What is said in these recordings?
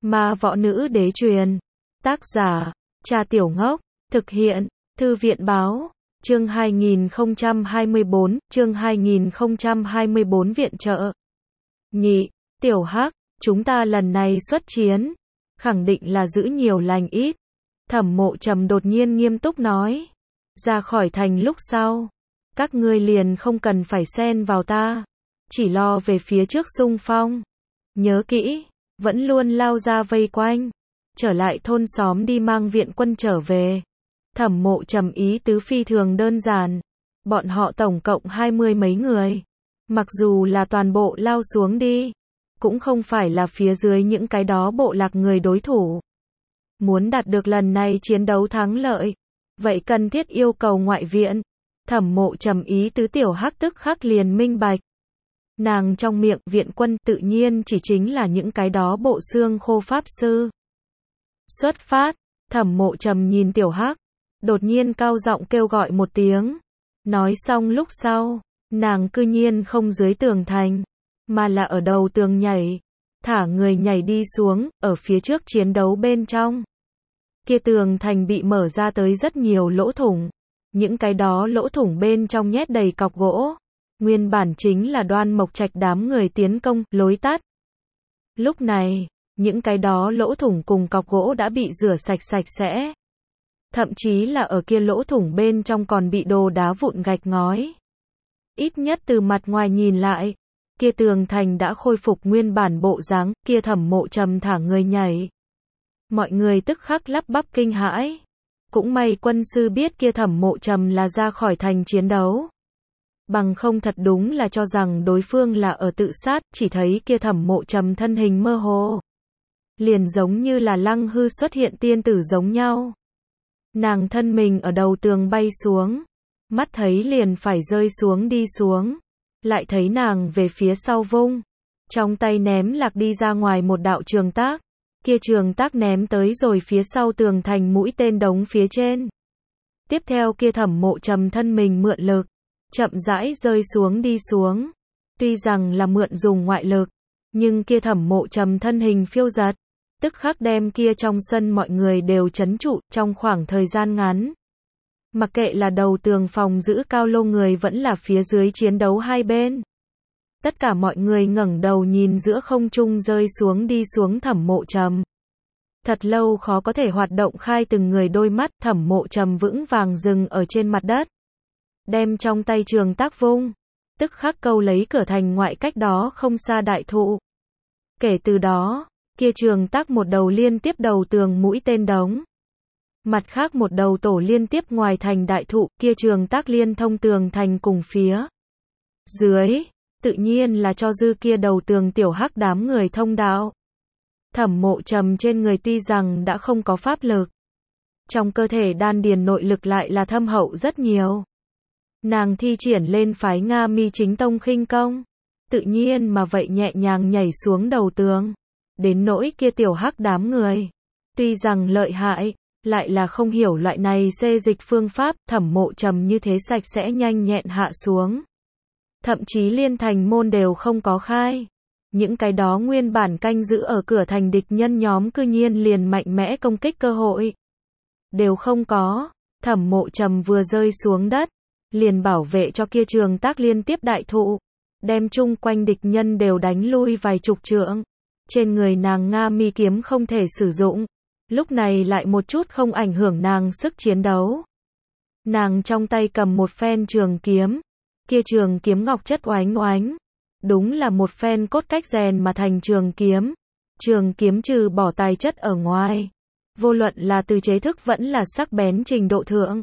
Ma võ nữ đế truyền. Tác giả, Trà Tiểu Ngốc. Thực hiện, Thư viện báo. Chương 2024 viện trợ. Nhị, Tiểu Hắc, chúng ta lần này xuất chiến, khẳng định là giữ nhiều lành ít. Thẩm Mộ Trầm đột nhiên nghiêm túc nói. Ra khỏi thành lúc sau, các ngươi liền không cần phải xen vào ta, chỉ lo về phía trước xung phong. Nhớ kỹ, vẫn luôn lao ra vây quanh, trở lại thôn xóm đi mang viện quân trở về. Thẩm Mộ Trầm ý tứ phi thường đơn giản. Bọn họ tổng cộng 20 mấy người. Mặc dù là toàn bộ lao xuống đi, cũng không phải là phía dưới những cái đó bộ lạc người đối thủ. Muốn đạt được lần này chiến đấu thắng lợi, vậy cần thiết yêu cầu ngoại viện. Thẩm Mộ Trầm ý tứ Tiểu Hắc tức khắc liền minh bạch. Nàng trong miệng viện quân tự nhiên chỉ chính là những cái đó bộ xương khô pháp sư. Xuất phát, Thẩm Mộ Trầm nhìn Tiểu Hắc, đột nhiên cao giọng kêu gọi một tiếng. Nói xong lúc sau, nàng cư nhiên không dưới tường thành, mà là ở đầu tường nhảy, thả người nhảy đi xuống, ở phía trước chiến đấu bên trong. Kia tường thành bị mở ra tới rất nhiều lỗ thủng, những cái đó lỗ thủng bên trong nhét đầy cọc gỗ, nguyên bản chính là Đoan Mộc Trạch đám người tiến công, lối tắt. Lúc này, những cái đó lỗ thủng cùng cọc gỗ đã bị rửa sạch sạch sẽ. Thậm chí là ở kia lỗ thủng bên trong còn bị đồ đá vụn gạch ngói. Ít nhất từ mặt ngoài nhìn lại, kia tường thành đã khôi phục nguyên bản bộ dáng, kia Thẩm Mộ Trầm thả người nhảy. Mọi người tức khắc lắp bắp kinh hãi. Cũng may quân sư biết kia Thẩm Mộ Trầm là ra khỏi thành chiến đấu. Bằng không thật đúng là cho rằng đối phương là ở tự sát, chỉ thấy kia Thẩm Mộ Trầm thân hình mơ hồ. Liền giống như là Lăng Hư xuất hiện tiên tử giống nhau. Nàng thân mình ở đầu tường bay xuống, mắt thấy liền phải rơi xuống đi xuống, lại thấy nàng về phía sau vung, trong tay ném lạc đi ra ngoài một đạo trường tác, kia trường tác ném tới rồi phía sau tường thành mũi tên đống phía trên. Tiếp theo kia Thẩm Mộ Trầm thân mình mượn lực, chậm rãi rơi xuống đi xuống. Tuy rằng là mượn dùng ngoại lực, nhưng kia Thẩm Mộ Trầm thân hình phiêu giật, tức khắc đem kia trong sân mọi người đều trấn trụ trong khoảng thời gian ngắn. Mặc kệ là đầu tường phòng giữ cao lô người vẫn là phía dưới chiến đấu hai bên. Tất cả mọi người ngẩng đầu nhìn giữa không trung rơi xuống đi xuống Thẩm Mộ Trầm. Thật lâu khó có thể hoạt động khai từng người đôi mắt. Thẩm Mộ Trầm vững vàng dừng ở trên mặt đất, đem trong tay trường tác vung, tức khắc câu lấy cửa thành ngoại cách đó không xa đại thụ. Kể từ đó, kia trường tác một đầu liên tiếp đầu tường mũi tên đống, mặt khác một đầu tổ liên tiếp ngoài thành đại thụ, kia trường tác liên thông tường thành cùng phía dưới, tự nhiên là cho dư kia đầu tường Tiểu Hắc đám người thông đạo. Thẩm Mộ Trầm trên người tuy rằng đã không có pháp lực, trong cơ thể đan điền nội lực lại là thâm hậu rất nhiều. Nàng thi triển lên phái Nga Mi Chính Tông khinh công, tự nhiên mà vậy nhẹ nhàng nhảy xuống đầu tường. Đến nỗi kia Tiểu Hắc đám người, tuy rằng lợi hại, lại là không hiểu loại này xê dịch phương pháp. Thẩm Mộ Trầm như thế sạch sẽ nhanh nhẹn hạ xuống, thậm chí liên thành môn đều không có khai. Những cái đó nguyên bản canh giữ ở cửa thành địch nhân nhóm cư nhiên liền mạnh mẽ công kích cơ hội đều không có. Thẩm Mộ Trầm vừa rơi xuống đất, liền bảo vệ cho kia trường tác liên tiếp đại thụ, đem chung quanh địch nhân đều đánh lui vài chục trượng. Trên người nàng Nga Mi kiếm không thể sử dụng, lúc này lại một chút không ảnh hưởng nàng sức chiến đấu. Nàng trong tay cầm một phen trường kiếm, kia trường kiếm ngọc chất oánh oánh, đúng là một phen cốt cách rèn mà thành trường kiếm. Trường kiếm trừ bỏ tài chất ở ngoài, vô luận là từ chế thức vẫn là sắc bén trình độ thượng,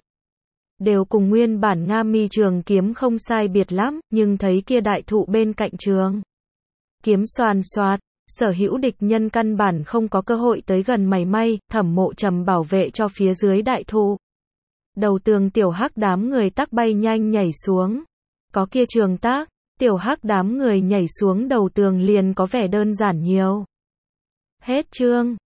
đều cùng nguyên bản Nga Mi trường kiếm không sai biệt lắm, nhưng thấy kia đại thụ bên cạnh trường kiếm xoàn xoạt, sở hữu địch nhân căn bản không có cơ hội tới gần mảy may. Thẩm Mộ Trầm bảo vệ cho phía dưới đại thụ, đầu tường Tiểu Hắc đám người tắc bay nhanh nhảy xuống. Có kia trường tác, Tiểu Hắc đám người nhảy xuống đầu tường liền có vẻ đơn giản nhiều. Hết chương.